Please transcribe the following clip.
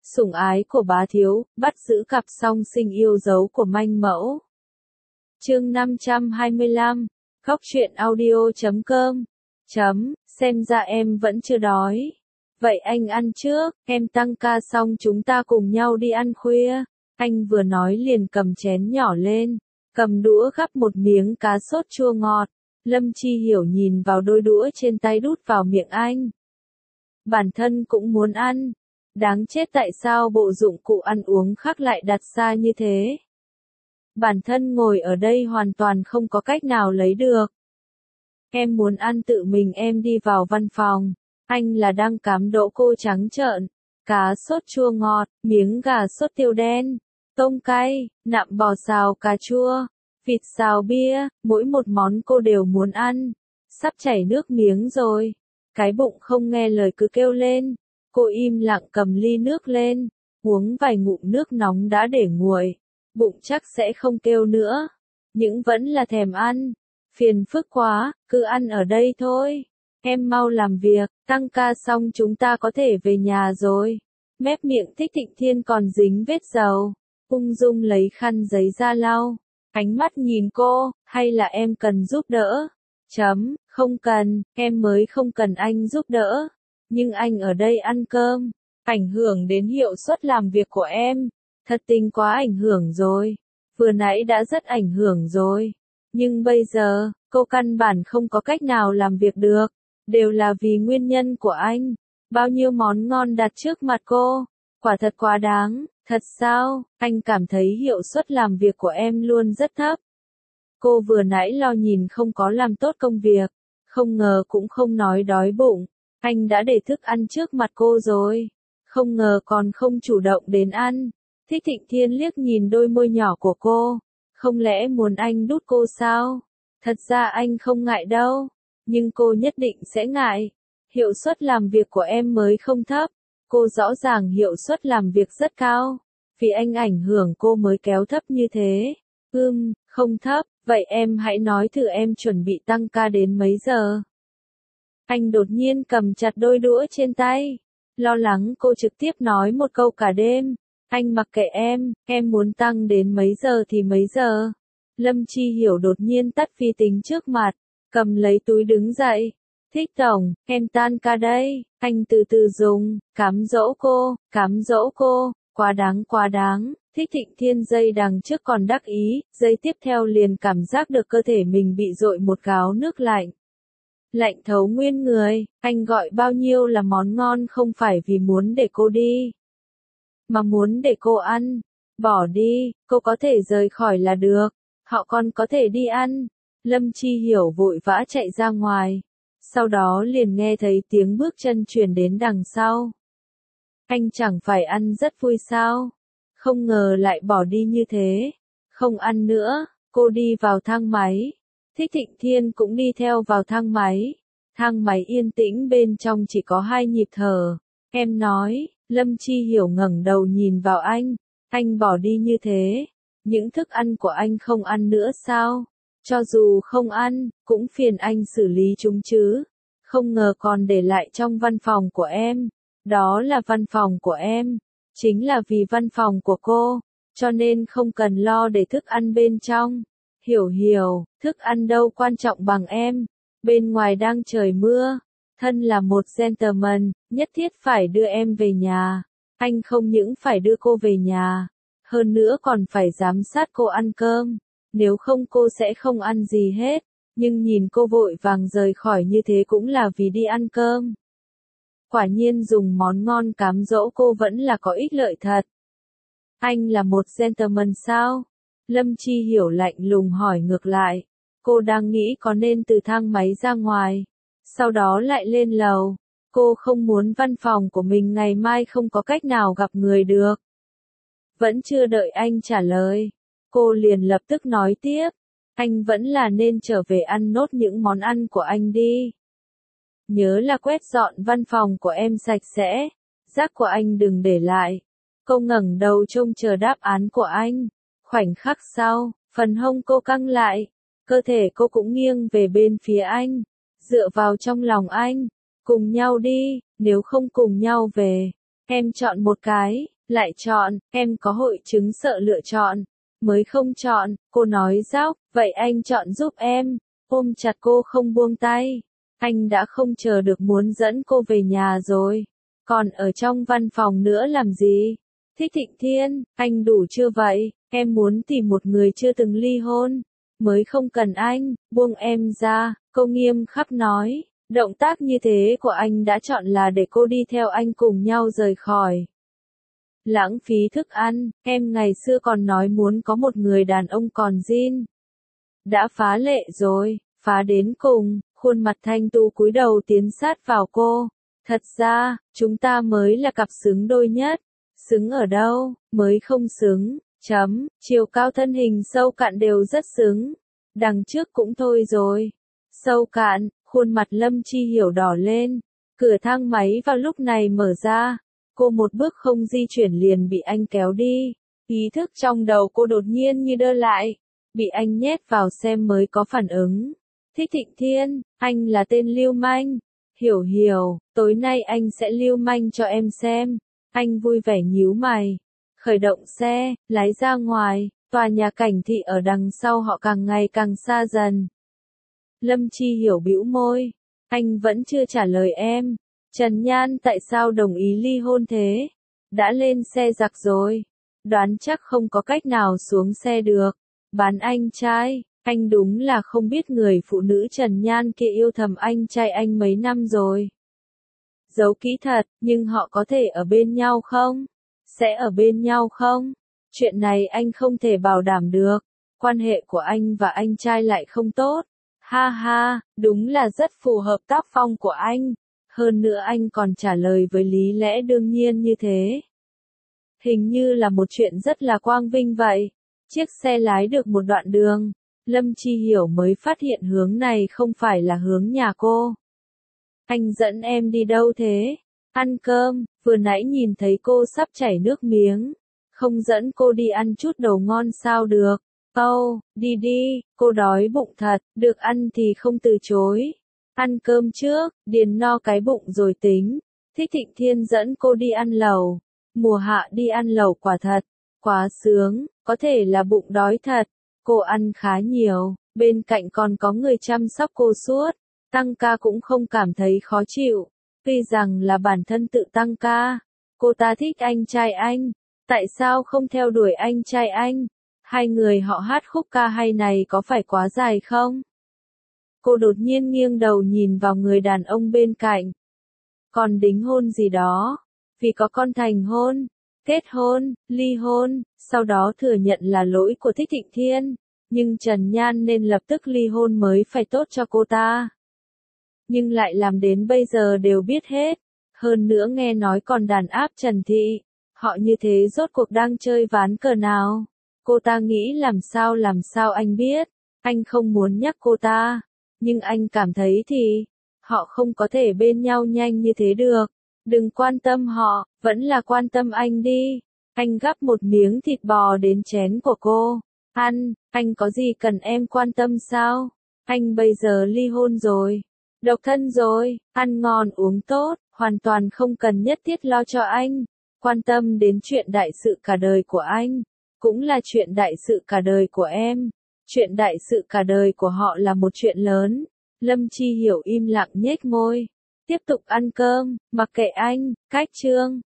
Sủng ái của bá thiếu, bắt giữ cặp song sinh yêu dấu của manh mẫu. Chương 525, Khóc chuyện audio.com. Xem ra em vẫn chưa đói. Vậy anh ăn trước, em tăng ca xong chúng ta cùng nhau đi ăn khuya. Anh vừa nói liền cầm chén nhỏ lên, cầm đũa gắp một miếng cá sốt chua ngọt. Lâm Chi Hiểu nhìn vào đôi đũa trên tay đút vào miệng anh. Bản thân cũng muốn ăn. Đáng chết, tại sao bộ dụng cụ ăn uống khác lại đặt xa như thế? Bản thân ngồi ở đây hoàn toàn không có cách nào lấy được. Em muốn ăn tự mình em đi vào văn phòng. Anh là đang cám dỗ cô trắng trợn. Cá sốt chua ngọt, miếng gà sốt tiêu đen, tôm cay, nạm bò xào cà chua, vịt xào bia, mỗi một món cô đều muốn ăn. Sắp chảy nước miếng rồi. Cái bụng không nghe lời cứ kêu lên. Cô im lặng cầm ly nước lên, uống vài ngụm nước nóng đã để nguội. Bụng chắc sẽ không kêu nữa, nhưng vẫn là thèm ăn. Phiền phức quá, cứ ăn ở đây thôi. Em mau làm việc, tăng ca xong chúng ta có thể về nhà rồi. Mép miệng Thích Thịnh Thiên còn dính vết dầu. Ung dung lấy khăn giấy ra lau. Ánh mắt nhìn cô, hay là em cần giúp đỡ? Không cần, em mới không cần anh giúp đỡ. Nhưng anh ở đây ăn cơm, ảnh hưởng đến hiệu suất làm việc của em. Thật tình quá ảnh hưởng rồi. Vừa nãy đã rất ảnh hưởng rồi. Nhưng bây giờ, cô căn bản không có cách nào làm việc được. Đều là vì nguyên nhân của anh. Bao nhiêu món ngon đặt trước mặt cô. Quả thật quá đáng. Thật sao, anh cảm thấy hiệu suất làm việc của em luôn rất thấp. Cô vừa nãy lo nhìn không có làm tốt công việc. Không ngờ cũng không nói đói bụng. Anh đã để thức ăn trước mặt cô rồi. Không ngờ còn không chủ động đến ăn. Thích Thịnh Thiên liếc nhìn đôi môi nhỏ của cô. Không lẽ muốn anh đút cô sao? Thật ra anh không ngại đâu. Nhưng cô nhất định sẽ ngại. Hiệu suất làm việc của em mới không thấp. Cô rõ ràng hiệu suất làm việc rất cao. Vì anh ảnh hưởng cô mới kéo thấp như thế. Không thấp. Vậy em hãy nói thử em chuẩn bị tăng ca đến mấy giờ? Anh đột nhiên cầm chặt đôi đũa trên tay. Lo lắng cô trực tiếp nói một câu cả đêm. Anh mặc kệ em muốn tăng đến mấy giờ thì mấy giờ. Lâm Chi Hiểu đột nhiên tắt vi tính trước mặt, cầm lấy túi đứng dậy. Thích tổng, em tan ca đây. Anh từ từ dùng, cám dỗ cô, quá đáng. Thích Thịnh Thiên giây đằng trước còn đắc ý, giây tiếp theo liền cảm giác được cơ thể mình bị dội một gáo nước lạnh. Lạnh thấu nguyên người, anh gọi bao nhiêu là món ngon không phải vì muốn để cô đi, mà muốn để cô ăn. Bỏ đi, cô có thể rời khỏi là được, họ còn có thể đi ăn. Lâm Chi Hiểu vội vã chạy ra ngoài, sau đó liền nghe thấy tiếng bước chân truyền đến đằng sau. Anh chẳng phải ăn rất vui sao? Không ngờ lại bỏ đi như thế. Không ăn nữa, cô đi vào thang máy. Thích Thịnh Thiên cũng đi theo vào thang máy. Thang máy yên tĩnh, bên trong chỉ có 2 nhịp thở. Em nói, Lâm Chi Hiểu ngẩng đầu nhìn vào anh bỏ đi như thế. Những thức ăn của anh không ăn nữa sao? Cho dù không ăn, cũng phiền anh xử lý chúng chứ. Không ngờ còn để lại trong văn phòng của em. Đó là văn phòng của em. Chính là vì văn phòng của cô, cho nên không cần lo để thức ăn bên trong. Hiểu, thức ăn đâu quan trọng bằng em. Bên ngoài đang trời mưa. Thân là một gentleman, nhất thiết phải đưa em về nhà. Anh không những phải đưa cô về nhà, hơn nữa còn phải giám sát cô ăn cơm. Nếu không cô sẽ không ăn gì hết. Nhưng nhìn cô vội vàng rời khỏi như thế cũng là vì đi ăn cơm. Quả nhiên dùng món ngon cám dỗ cô vẫn là có ích lợi thật. Anh là một gentleman sao? Lâm Chi Hiểu lạnh lùng hỏi ngược lại. Cô đang nghĩ có nên từ thang máy ra ngoài, sau đó lại lên lầu. Cô không muốn văn phòng của mình ngày mai không có cách nào gặp người được. Vẫn chưa đợi anh trả lời, cô liền lập tức nói tiếp. Anh vẫn là nên trở về ăn nốt những món ăn của anh đi. Nhớ là quét dọn văn phòng của em sạch sẽ. Rác của anh đừng để lại. Cô ngẩng đầu trông chờ đáp án của anh. Khoảnh khắc sau, phần hông cô căng lại. Cơ thể cô cũng nghiêng về bên phía anh. Dựa vào trong lòng anh. Cùng nhau đi, nếu không cùng nhau về. Em chọn một cái, Lại chọn, em có hội chứng sợ lựa chọn. Mới không chọn, cô nói dóc, vậy anh chọn giúp em. Ôm chặt cô không buông tay. Anh đã không chờ được muốn dẫn cô về nhà rồi. Còn ở trong văn phòng nữa làm gì? Thích Thịnh Thiên, anh đủ chưa vậy? Em muốn tìm một người chưa từng ly hôn. Mới không cần anh, buông em ra, cô nghiêm khắc nói. Động tác như thế của anh đã chọn là để cô đi theo anh cùng nhau rời khỏi. Lãng phí thức ăn, em ngày xưa còn nói muốn có một người đàn ông còn zin. Đã phá lệ rồi, phá đến cùng, khuôn mặt thanh tú cúi đầu tiến sát vào cô. Thật ra, chúng ta mới là cặp xứng đôi nhất. Xứng ở đâu, mới không xứng, chiều cao thân hình sâu cạn đều rất xứng. Đằng trước cũng thôi rồi. Sâu cạn, khuôn mặt Lâm Chi Hiểu đỏ lên. Cửa thang máy vào lúc này mở ra. Cô một bước không di chuyển liền bị anh kéo đi. Ý thức trong đầu cô đột nhiên như đơ lại. Bị anh nhét vào xem mới có phản ứng. Thích Thịnh Thiên, anh là tên lưu manh. Hiểu hiểu, tối nay anh sẽ lưu manh cho em xem. Anh vui vẻ nhíu mày. Khởi động xe, lái ra ngoài, tòa nhà cảnh thị ở đằng sau họ càng ngày càng xa dần. Lâm Chi Hiểu bĩu môi. Anh vẫn chưa trả lời em. Trần Nhan tại sao đồng ý ly hôn thế? Đã lên xe giặc rồi. Đoán chắc không có cách nào xuống xe được. Bán anh trai, anh đúng là không biết người phụ nữ Trần Nhan kia yêu thầm anh trai anh mấy năm rồi. Giấu kỹ thật, nhưng họ có thể ở bên nhau không? Sẽ ở bên nhau không? Chuyện này anh không thể bảo đảm được. Quan hệ của anh và anh trai lại không tốt. Ha ha, đúng là rất phù hợp tác phong của anh. Hơn nữa anh còn trả lời với lý lẽ đương nhiên như thế. Hình như là một chuyện rất là quang vinh vậy. Chiếc xe lái được một đoạn đường. Lâm Chi Hiểu mới phát hiện hướng này không phải là hướng nhà cô. Anh dẫn em đi đâu thế? Ăn cơm, vừa nãy nhìn thấy cô sắp chảy nước miếng. Không dẫn cô đi ăn chút đồ ngon sao được? Đi đi, cô đói bụng thật, được ăn thì không từ chối. Ăn cơm trước, điền no cái bụng rồi tính. Thích Thịnh Thiên dẫn cô đi ăn lẩu. Mùa hạ đi ăn lẩu quả thật, quá sướng, có thể là bụng đói thật. Cô ăn khá nhiều, bên cạnh còn có người chăm sóc cô suốt. Tăng ca cũng không cảm thấy khó chịu. Tuy rằng là bản thân tự tăng ca. Cô ta thích anh trai anh. Tại sao không theo đuổi anh trai anh? Hai người họ hát khúc ca hay này có phải quá dài không? Cô đột nhiên nghiêng đầu nhìn vào người đàn ông bên cạnh. Còn đính hôn gì đó? Vì có con thành hôn, kết hôn, ly hôn, sau đó thừa nhận là lỗi của Thích Thịnh Thiên. Nhưng Trần Nhan nên lập tức ly hôn mới phải tốt cho cô ta. Nhưng lại làm đến bây giờ đều biết hết. Hơn nữa nghe nói còn đàn áp Trần Thị. Họ như thế rốt cuộc đang chơi ván cờ nào? Cô ta nghĩ làm sao anh biết. Anh không muốn nhắc cô ta. Nhưng anh cảm thấy thì, họ không có thể bên nhau nhanh như thế được. Đừng quan tâm họ, vẫn là quan tâm anh đi. Anh gắp một miếng thịt bò đến chén của cô. Ăn, anh có gì cần em quan tâm sao? Anh bây giờ ly hôn rồi. Độc thân rồi, ăn ngon uống tốt, hoàn toàn không cần nhất thiết lo cho anh. Quan tâm đến chuyện đại sự cả đời của anh. Cũng là chuyện đại sự cả đời của em. Chuyện đại sự cả đời của họ là một chuyện lớn. Lâm Chi Hiểu im lặng nhếch môi. Tiếp tục ăn cơm, mặc kệ anh, cách chương.